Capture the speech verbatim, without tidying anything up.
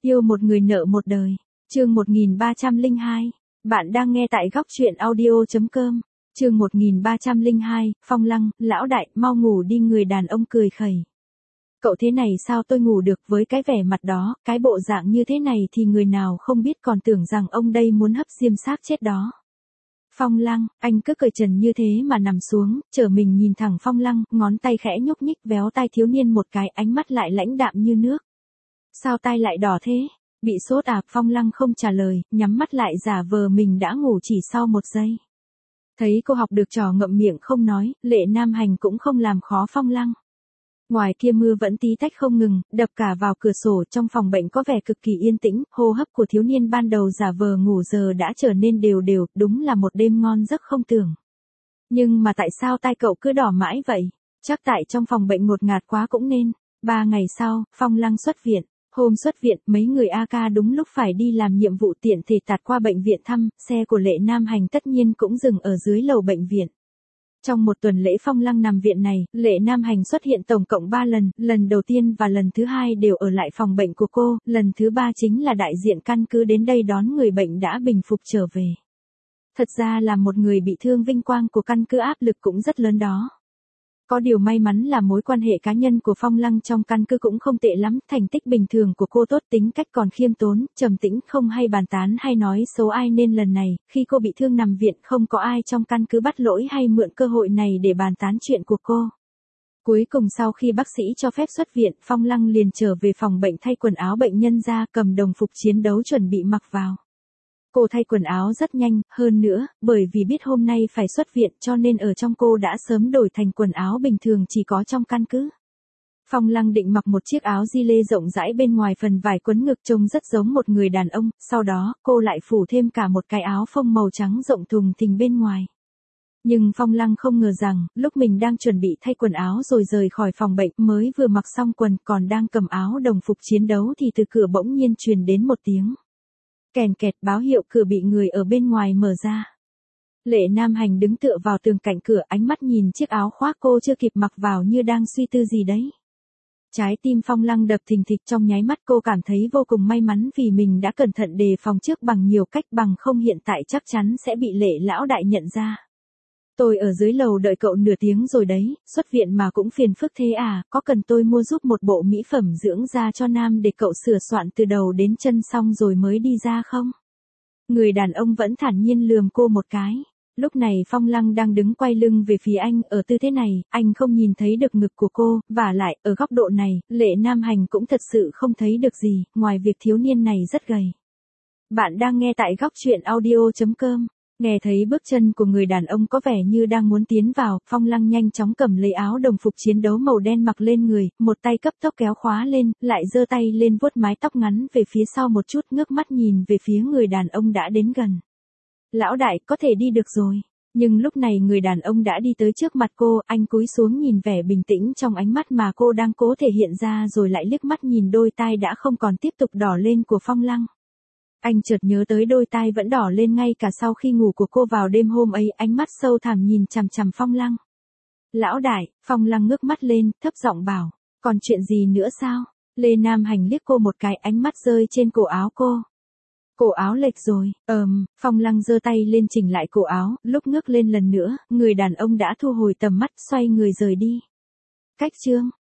Yêu một người nợ một đời. Chương một nghìn ba trăm lẻ hai. Bạn đang nghe tại góc truyện audio chấm com. Chương một nghìn ba trăm lẻ hai, Phong Lăng, lão đại, mau ngủ đi, người đàn ông cười khẩy. Cậu thế này sao tôi ngủ được, với cái vẻ mặt đó, cái bộ dạng như thế này thì người nào không biết còn tưởng rằng ông đây muốn hấp diêm xác chết đó. Phong Lăng, anh cứ cởi trần như thế mà nằm xuống, trở mình nhìn thẳng Phong Lăng, ngón tay khẽ nhúc nhích véo tai thiếu niên một cái, ánh mắt lại lãnh đạm như nước. Sao tai lại đỏ thế? Bị sốt à? Phong Lăng không trả lời, nhắm mắt lại giả vờ mình đã ngủ chỉ sau một giây. Thấy cô học được trò ngậm miệng không nói, Lệ Nam Hành cũng không làm khó Phong Lăng. Ngoài kia mưa vẫn tí tách không ngừng, đập cả vào cửa sổ, trong phòng bệnh có vẻ cực kỳ yên tĩnh, hô hấp của thiếu niên ban đầu giả vờ ngủ giờ đã trở nên đều đều, đúng là một đêm ngon giấc không tưởng. Nhưng mà tại sao tai cậu cứ đỏ mãi vậy? Chắc tại trong phòng bệnh ngột ngạt quá cũng nên. Ba ngày sau, Phong Lăng xuất viện. Hôm xuất viện, mấy người a ca đúng lúc phải đi làm nhiệm vụ tiện thể tạt qua bệnh viện thăm, xe của Lệ Nam Hành tất nhiên cũng dừng ở dưới lầu bệnh viện. Trong một tuần lễ Phong Lăng nằm viện này, Lệ Nam Hành xuất hiện tổng cộng ba lần, lần đầu tiên và lần thứ hai đều ở lại phòng bệnh của cô, lần thứ ba chính là đại diện căn cứ đến đây đón người bệnh đã bình phục trở về. Thật ra là một người bị thương, vinh quang của căn cứ áp lực cũng rất lớn đó. Có điều may mắn là mối quan hệ cá nhân của Phong Lăng trong căn cứ cũng không tệ lắm, thành tích bình thường của cô tốt, tính cách còn khiêm tốn, trầm tĩnh, không hay bàn tán hay nói xấu ai, nên lần này, khi cô bị thương nằm viện không có ai trong căn cứ bắt lỗi hay mượn cơ hội này để bàn tán chuyện của cô. Cuối cùng sau khi bác sĩ cho phép xuất viện, Phong Lăng liền trở về phòng bệnh thay quần áo bệnh nhân ra, cầm đồng phục chiến đấu chuẩn bị mặc vào. Cô thay quần áo rất nhanh, hơn nữa, bởi vì biết hôm nay phải xuất viện cho nên ở trong cô đã sớm đổi thành quần áo bình thường chỉ có trong căn cứ. Phong Lăng định mặc một chiếc áo gi lê rộng rãi, bên ngoài phần vải quấn ngực trông rất giống một người đàn ông, sau đó cô lại phủ thêm cả một cái áo phông màu trắng rộng thùng thình bên ngoài. Nhưng Phong Lăng không ngờ rằng, lúc mình đang chuẩn bị thay quần áo rồi rời khỏi phòng bệnh, mới vừa mặc xong quần còn đang cầm áo đồng phục chiến đấu thì từ cửa bỗng nhiên truyền đến một tiếng kèn kẹt, báo hiệu cửa bị người ở bên ngoài mở ra. Lệ Nam Hành đứng tựa vào tường cạnh cửa, ánh mắt nhìn chiếc áo khoác cô chưa kịp mặc vào như đang suy tư gì đấy. Trái tim Phong Lăng đập thình thịch, trong nháy mắt cô cảm thấy vô cùng may mắn vì mình đã cẩn thận đề phòng trước bằng nhiều cách, bằng không hiện tại chắc chắn sẽ bị Lệ lão đại nhận ra. Tôi ở dưới lầu đợi cậu nửa tiếng rồi đấy, xuất viện mà cũng phiền phức thế à, có cần tôi mua giúp một bộ mỹ phẩm dưỡng da cho nam để cậu sửa soạn từ đầu đến chân xong rồi mới đi ra không? Người đàn ông vẫn thản nhiên lườm cô một cái. Lúc này Phong Lăng đang đứng quay lưng về phía anh, ở tư thế này, anh không nhìn thấy được ngực của cô, vả lại, ở góc độ này, Lệ Nam Hành cũng thật sự không thấy được gì, ngoài việc thiếu niên này rất gầy. Bạn đang nghe tại góc truyện audio chấm com. Nghe thấy bước chân của người đàn ông có vẻ như đang muốn tiến vào, Phong Lăng nhanh chóng cầm lấy áo đồng phục chiến đấu màu đen mặc lên người, một tay cấp tốc kéo khóa lên, lại giơ tay lên vuốt mái tóc ngắn về phía sau một chút, ngước mắt nhìn về phía người đàn ông đã đến gần. Lão đại, có thể đi được rồi. Nhưng lúc này người đàn ông đã đi tới trước mặt cô, anh cúi xuống nhìn vẻ bình tĩnh trong ánh mắt mà cô đang cố thể hiện ra, rồi lại liếc mắt nhìn đôi tai đã không còn tiếp tục đỏ lên của Phong Lăng. Anh chợt nhớ tới đôi tai vẫn đỏ lên ngay cả sau khi ngủ của cô vào đêm hôm ấy, ánh mắt sâu thẳm nhìn chằm chằm Phong Lăng. Lão đại, Phong Lăng ngước mắt lên, thấp giọng bảo, còn chuyện gì nữa sao? Lê Nam Hành liếc cô một cái, ánh mắt rơi trên cổ áo cô. Cổ áo lệch rồi, ờm, Phong Lăng giơ tay lên chỉnh lại cổ áo, lúc ngước lên lần nữa, người đàn ông đã thu hồi tầm mắt, xoay người rời đi. Cách chương.